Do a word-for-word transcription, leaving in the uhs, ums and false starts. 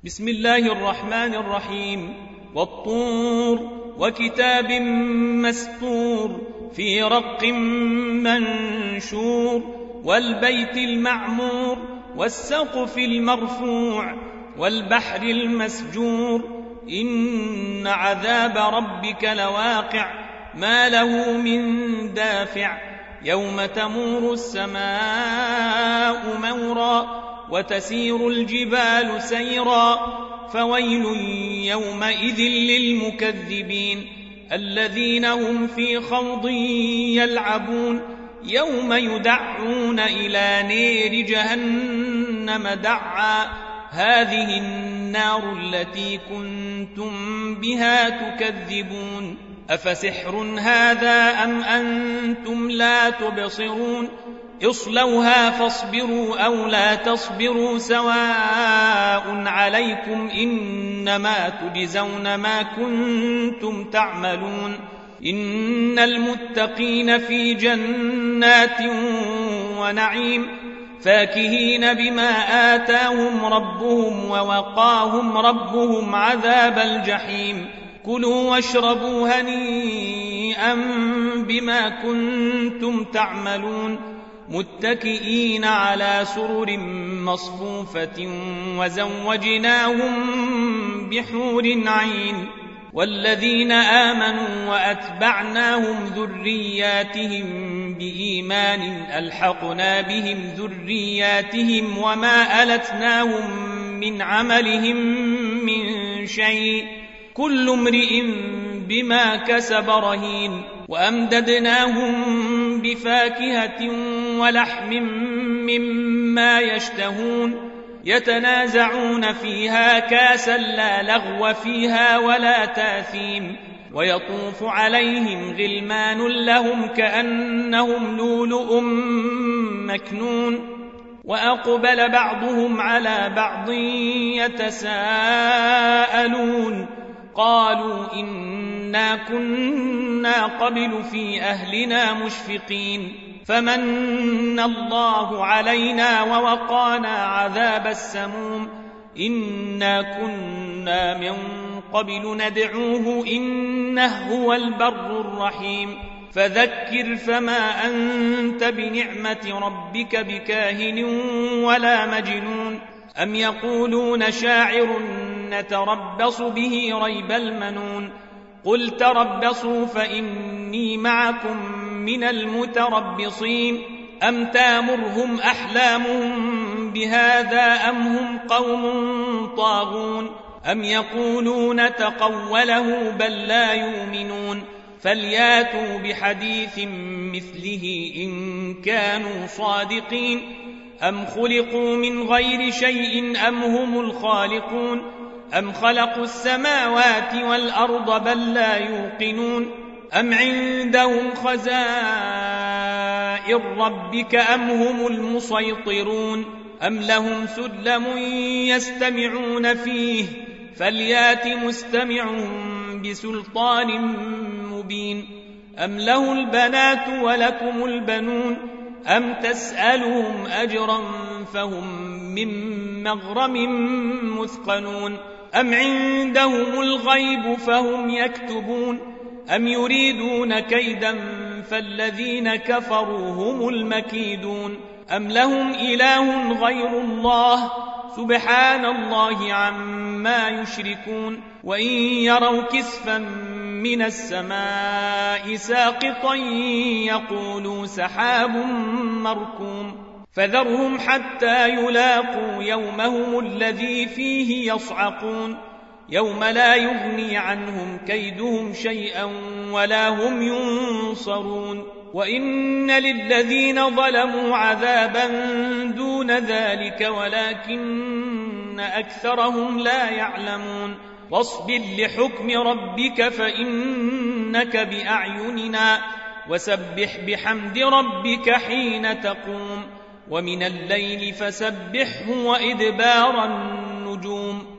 بسم الله الرحمن الرحيم. والطور وكتاب مسطور في رق منشور والبيت المعمور والسقف المرفوع والبحر المسجور إن عذاب ربك لواقع ما له من دافع يوم تمور السماء مورا وتسير الجبال سيرا فويل يومئذ للمكذبين الذين هم في خوض يلعبون يوم يدعون إلى نير جهنم دعا هذه النار التي كنتم بها تكذبون أفسحر هذا أم أنتم لا تبصرون اصلوها فاصبروا أو لا تصبروا سواء عليكم إنما تجزون ما كنتم تعملون إن المتقين في جنات ونعيم فاكهين بما آتاهم ربهم ووقاهم ربهم عذاب الجحيم كلوا واشربوا هنيئا بما كنتم تعملون متكئين على سرر مصفوفة وزوجناهم بحور عين والذين آمنوا وأتبعناهم ذرياتهم بإيمان ألحقنا بهم ذرياتهم وما ألتناهم من عملهم من شيء كل امرئ بما كسب رهين وأمددناهم بفاكهة ولحم مما يشتهون يتنازعون فيها كاسا لا لغو فيها ولا تاثيم ويطوف عليهم غلمان لهم كأنهم لؤلؤ مكنون وأقبل بعضهم على بعض يتساءلون قالوا إنا كنا قبل في أهلنا مشفقين فمن الله علينا ووقانا عذاب السموم إنا كنا من قبل ندعوه إنه هو البر الرحيم فذكر فما أنت بنعمة ربك بكاهن ولا مجنون أم يقولون شاعر نتربص به ريب المنون قل تربصوا فإني معكم من المتربصين أم تامرهم أحلامهم بهذا أم هم قوم طاغون أم يقولون تقوله بل لا يؤمنون فلياتوا بحديث مثله إن كانوا صادقين أم خلقوا من غير شيء أم هم الخالقون أم خلقوا السماوات والأرض بل لا يوقنون أم عندهم خزائن ربك أم هم المسيطرون أم لهم سلم يستمعون فيه فليات مستمعهم بسلطان مبين أم له البنات ولكم البنون أم تسألهم أجرا فهم من مغرم مثقلون أم عندهم الغيب فهم يكتبون أم يريدون كيدا فالذين كفروا هم المكيدون أم لهم إله غير الله سبحان الله عما يشركون وإن يروا كسفا من السماء ساقطا يقولوا سحاب مركوم فذرهم حتى يلاقوا يومهم الذي فيه يصعقون يوم لا يغني عنهم كيدهم شيئا ولا هم ينصرون وإن للذين ظلموا عذابا دون ذلك ولكن أكثرهم لا يعلمون واصبر لحكم ربك فإنك بأعيننا وسبح بحمد ربك حين تقوم ومن الليل فسبحه وإدبار النجوم